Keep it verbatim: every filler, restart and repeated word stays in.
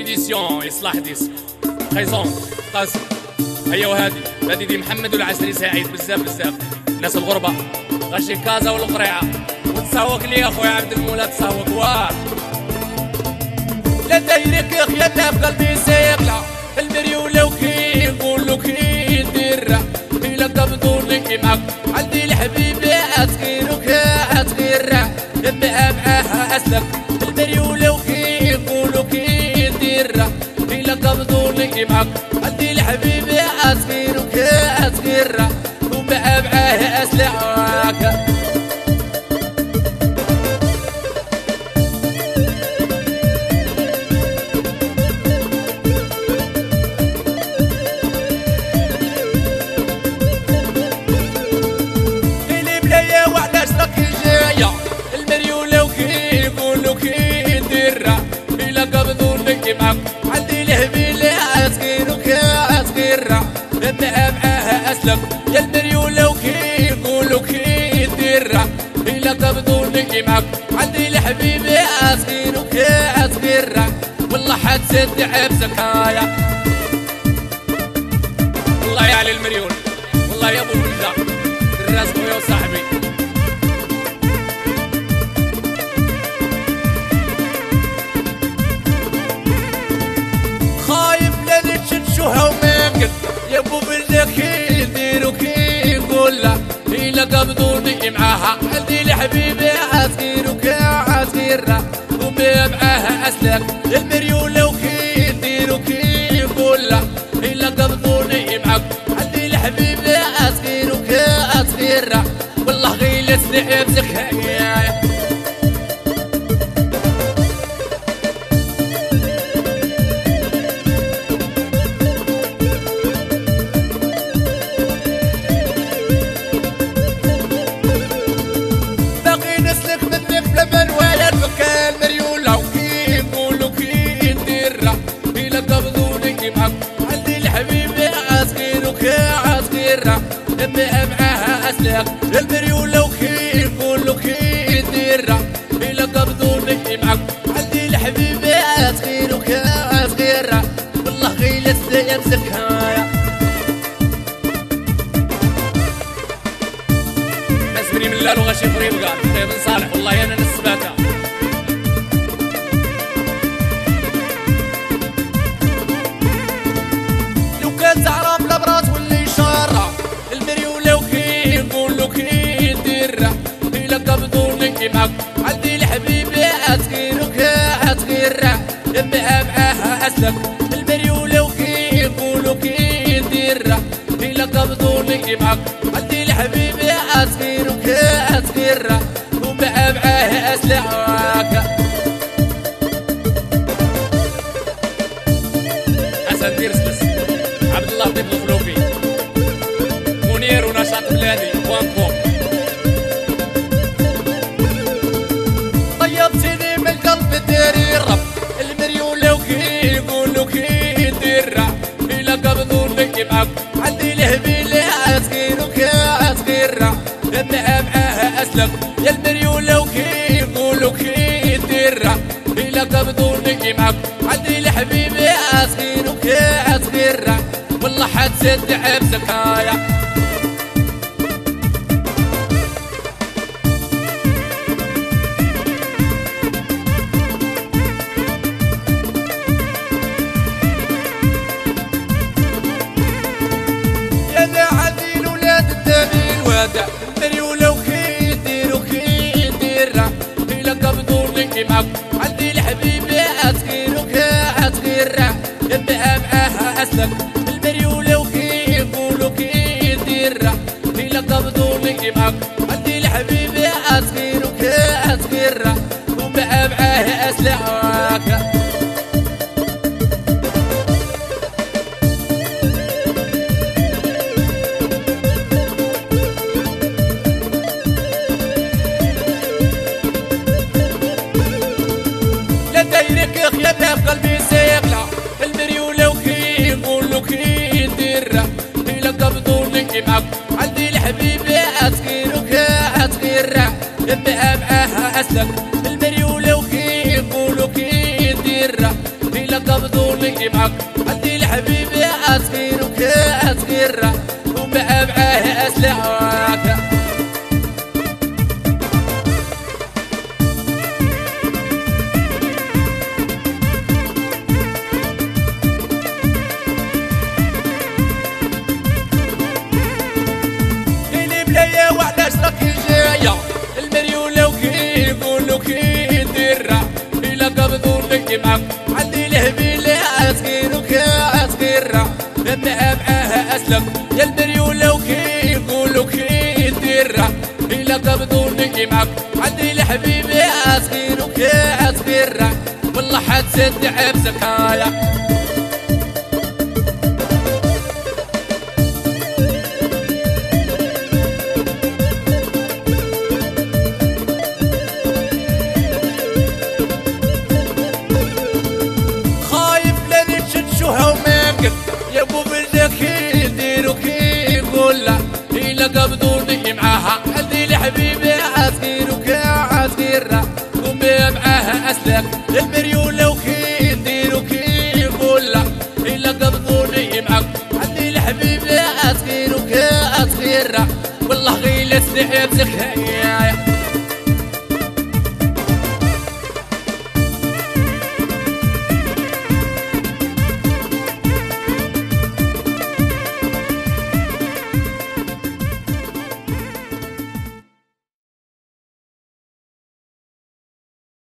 ايديسيون اصلاح ديسك بريزون قاسم. هيا وهادي هادي دي محمد والعسري سعيد بزاف بزاف ناس الغربه غشي كازا والقريعه وتساوك لي اخويا عبد المولى تساوك واه لا دايرك يا خيا في قلبي سيقلع المريوله وكي يقولوا كي ندير الا قبضوا لك معاك عندي الحبيب اتغيرك اتغير نبقى معاها اسلك المريوله وكي يقولوا كي ندير الا قبضوا لك معاك عندي الحبيب اتغيرك اتغير وبقى معاها اسلك. معاك عندي الهبيل أصغيرك أصغير نبقى معاها أسلك يا المريولة وكي يقولوا كي ندير إلا قبضوا لك معاك عندي الحبيب أصغيرك أصغير والله حتسد عبسك هايا والله يا علي المريول والله يا أبو الولدة الراس خويا وصاحبي يا ابو بلدك يديروا كي يقول لا إلا قبضوني معاها عندي الحبيبي أصغيرك أصغير وبيا معاها أسلك المريولة وكي يديروا كي يقول لا إلا قبضوني معاك عندي الحبيبي أصغيرك أصغير والله غيلتني عبسك هيا عندي الحبيبي أصغيرك أصغير نبقى معاها أسلك المريولة وكي يقولوا كي يدير إلا قبضوني معاك عندي الحبيبي أصغيرك أصغير والله غيلتني يمسك هايا اسمني من اللال وغشي فريب قال فريب صالح والله أنا نسباتها تعرف الابراج واللي شارع المريوله وكي يقولوا كي يدير إلا قبضوني معاك عندي الحبيبي أصغيرك أصغير نبقى معاها أسلك المريوله وكي يقولوا كي يدير إلا قبضوني معاك عندي الحبيبي أصغيرك أصغير وبقى معاها أسلك. حسن ديرسلس عبد الله طيب الخلوفي منير ونشاط بلادي وانكم طيبتني من قلب ديري الرب المريولة وكي يقولوا كي يدير إلا قبضوني معاك عندي الهبيل أصغيرك أصغير نبقى معاها أسلك يا المريولة وكي يقولوا كي يدير إلا قبضوني معاك عندي الحبيبي أصغيرك أصغير والله حتسد عبسك هايا يا لا عديل ولاد الدليل وادع المريولة وكي يديروا كي يدير إلا قبضوني معاك عندي الحبيبي أصغيرك أصغير نبقى معاها أسلك المريولة وكي يقولوا كي يدير إلا قبضوني معاك عندي الحبيبي أصغيرك أصغير وبقى معاها أسلك. لا دايرك يا خيا في قلبي سيقلع المريولة وكي يقولوا كي يدير إلا قبضوني معاك عندي الحبيبي أصغيرك أصغير نبقى معاها أسلك المريولة وكي يقولوا كي يدير إلا قبضوني معك عندي لحبيبي أصغير وكأصغير ومع معاه أسلعك اللي بلايا وعلاش راكي جاية المريولة وكي يقولوا كي ندير إلا قبضوني معك عندي لهبيلة أصغير وكأصغير مع معاه أسلك يا المريولة وكي يقولوا كي ندير إلا قبضوني معك عندي لحبيبي أصغير وكأصغير والله حتسد عبسكايا يا ابو بلدك يديروا كي يقول لا إلا قبضوني معاها عندي لحبيبي أصغير وكأصغير ومي معاها أسلك المريولة وكي يديروا كي يقول لا إلا قبضوني معاك عندي لحبيبي أصغير وكأصغير والله غيلة سحب زكايا